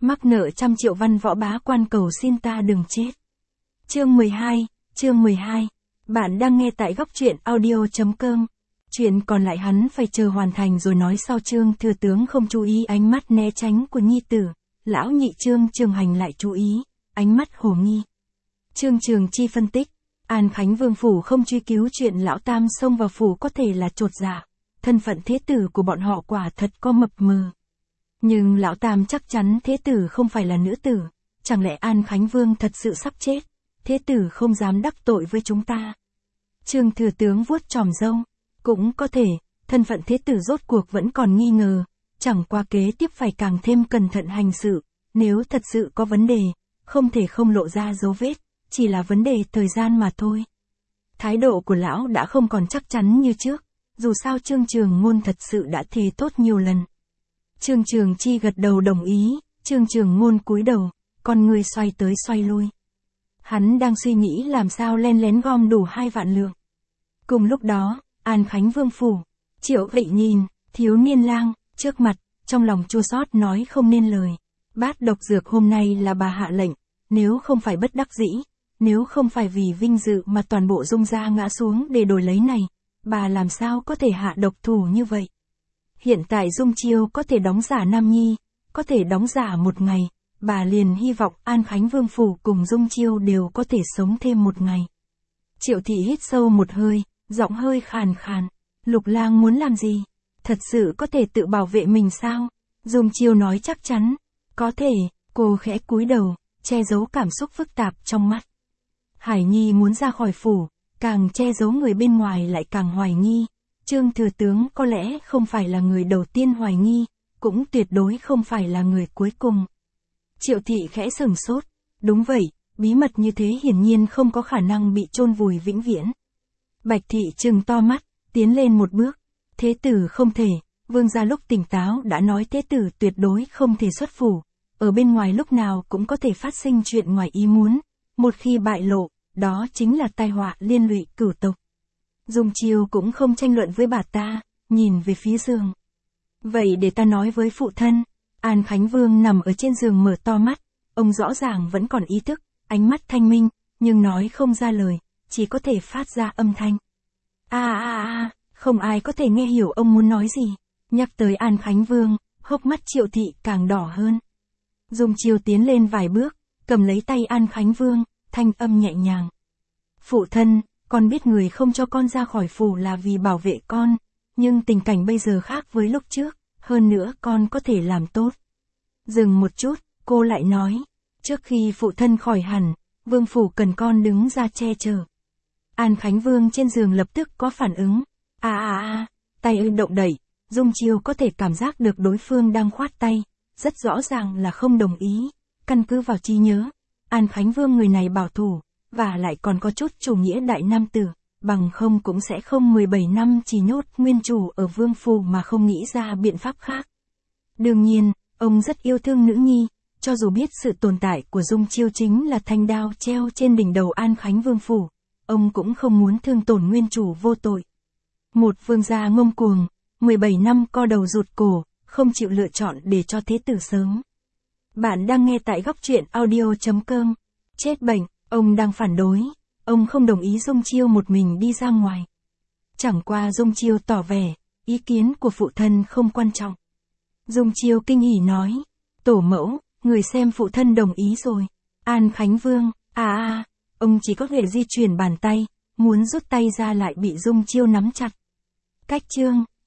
Mắc nợ 100 triệu văn võ bá quan cầu xin ta đừng chết. Chương 12. Bạn đang nghe tại góc truyện audio.com. Chuyện còn lại hắn phải chờ hoàn thành rồi nói sau. Trương thừa tướng không chú ý ánh mắt né tránh của nhi tử. Lão nhị Trương Trường Hành lại chú ý, ánh mắt hồ nghi. Trương Trường Chi phân tích, An Khánh Vương phủ không truy cứu chuyện lão tam xông vào phủ có thể là chột dạ. Thân phận thế tử của bọn họ quả thật có mập mờ. Nhưng lão tam chắc chắn thế tử không phải là nữ tử, chẳng lẽ An Khánh Vương thật sự sắp chết, thế tử không dám đắc tội với chúng ta. Trương thừa tướng vuốt chòm râu, cũng có thể, thân phận thế tử rốt cuộc vẫn còn nghi ngờ, chẳng qua kế tiếp phải càng thêm cẩn thận hành sự, nếu thật sự có vấn đề, không thể không lộ ra dấu vết, chỉ là vấn đề thời gian mà thôi. Thái độ của lão đã không còn chắc chắn như trước, dù sao Trương Trường Ngôn thật sự đã thề tốt nhiều lần. Trương Trường Chi gật đầu đồng ý, Trương Trường Ngôn cúi đầu, con người xoay tới xoay lui. Hắn đang suy nghĩ làm sao len lén gom đủ 2 vạn lượng. Cùng lúc đó, An Khánh Vương phủ, Triệu Vị nhìn, thiếu niên lang, trước mặt, trong lòng chua xót nói không nên lời. Bát độc dược hôm nay là bà hạ lệnh, nếu không phải bất đắc dĩ, nếu không phải vì vinh dự mà toàn bộ Dung gia ngã xuống để đổi lấy này, bà làm sao có thể hạ độc thủ như vậy. Hiện tại Dung Chiêu có thể đóng giả Nam Nhi, có thể đóng giả một ngày, bà liền hy vọng An Khánh Vương phủ cùng Dung Chiêu đều có thể sống thêm một ngày. Triệu thị hít sâu một hơi, giọng hơi khàn khàn, Lục lang muốn làm gì? Thật sự có thể tự bảo vệ mình sao? Dung Chiêu nói chắc chắn, có thể, cô khẽ cúi đầu, che giấu cảm xúc phức tạp trong mắt. Hải Nhi muốn ra khỏi phủ, càng che giấu người bên ngoài lại càng hoài nghi. Trương thừa tướng có lẽ không phải là người đầu tiên hoài nghi, cũng tuyệt đối không phải là người cuối cùng. Triệu thị khẽ sửng sốt, đúng vậy, bí mật như thế hiển nhiên không có khả năng bị chôn vùi vĩnh viễn. Bạch thị trừng to mắt, tiến lên một bước, thế tử không thể, vương gia lúc tỉnh táo đã nói thế tử tuyệt đối không thể xuất phủ, ở bên ngoài lúc nào cũng có thể phát sinh chuyện ngoài ý muốn, một khi bại lộ, đó chính là tai họa liên lụy cửu tộc. Dung Chiêu cũng không tranh luận với bà ta, nhìn về phía giường. Vậy để ta nói với phụ thân. An Khánh Vương nằm ở trên giường mở to mắt, ông rõ ràng vẫn còn ý thức, ánh mắt thanh minh, nhưng nói không ra lời, chỉ có thể phát ra âm thanh. Không ai có thể nghe hiểu ông muốn nói gì. Nhắc tới An Khánh Vương, hốc mắt Triệu thị càng đỏ hơn. Dung Chiêu tiến lên vài bước, cầm lấy tay An Khánh Vương, thanh âm nhẹ nhàng. Phụ thân, con biết người không cho con ra khỏi phủ là vì bảo vệ con, nhưng tình cảnh bây giờ khác với lúc trước, hơn nữa con có thể làm tốt. Dừng một chút, cô lại nói, trước khi phụ thân khỏi hẳn, vương phủ cần con đứng ra che chở. An Khánh Vương trên giường lập tức có phản ứng, tay động đẩy, Dung Chiêu có thể cảm giác được đối phương đang khoát tay, rất rõ ràng là không đồng ý, căn cứ vào trí nhớ, An Khánh Vương người này bảo thủ, và lại còn có chút chủ nghĩa đại nam tử, bằng không cũng sẽ không 17 năm chỉ nhốt nguyên chủ ở vương phủ mà không nghĩ ra biện pháp khác. Đương nhiên, ông rất yêu thương nữ nhi, cho dù biết sự tồn tại của Dung Chiêu chính là thanh đao treo trên đỉnh đầu An Khánh Vương phủ, ông cũng không muốn thương tổn nguyên chủ vô tội. Một vương gia ngông cuồng, 17 năm co đầu rụt cổ, không chịu lựa chọn để cho thế tử sớm. Bạn đang nghe tại góc truyện audio.com. Chết bệnh, ông đang phản đối, ông không đồng ý Dung Chiêu một mình đi ra ngoài. Chẳng qua Dung Chiêu tỏ vẻ, ý kiến của phụ thân không quan trọng. Dung Chiêu kinh hỉ nói, tổ mẫu, người xem phụ thân đồng ý rồi. An Khánh Vương, ông chỉ có thể di chuyển bàn tay, muốn rút tay ra lại bị Dung Chiêu nắm chặt. Cách chương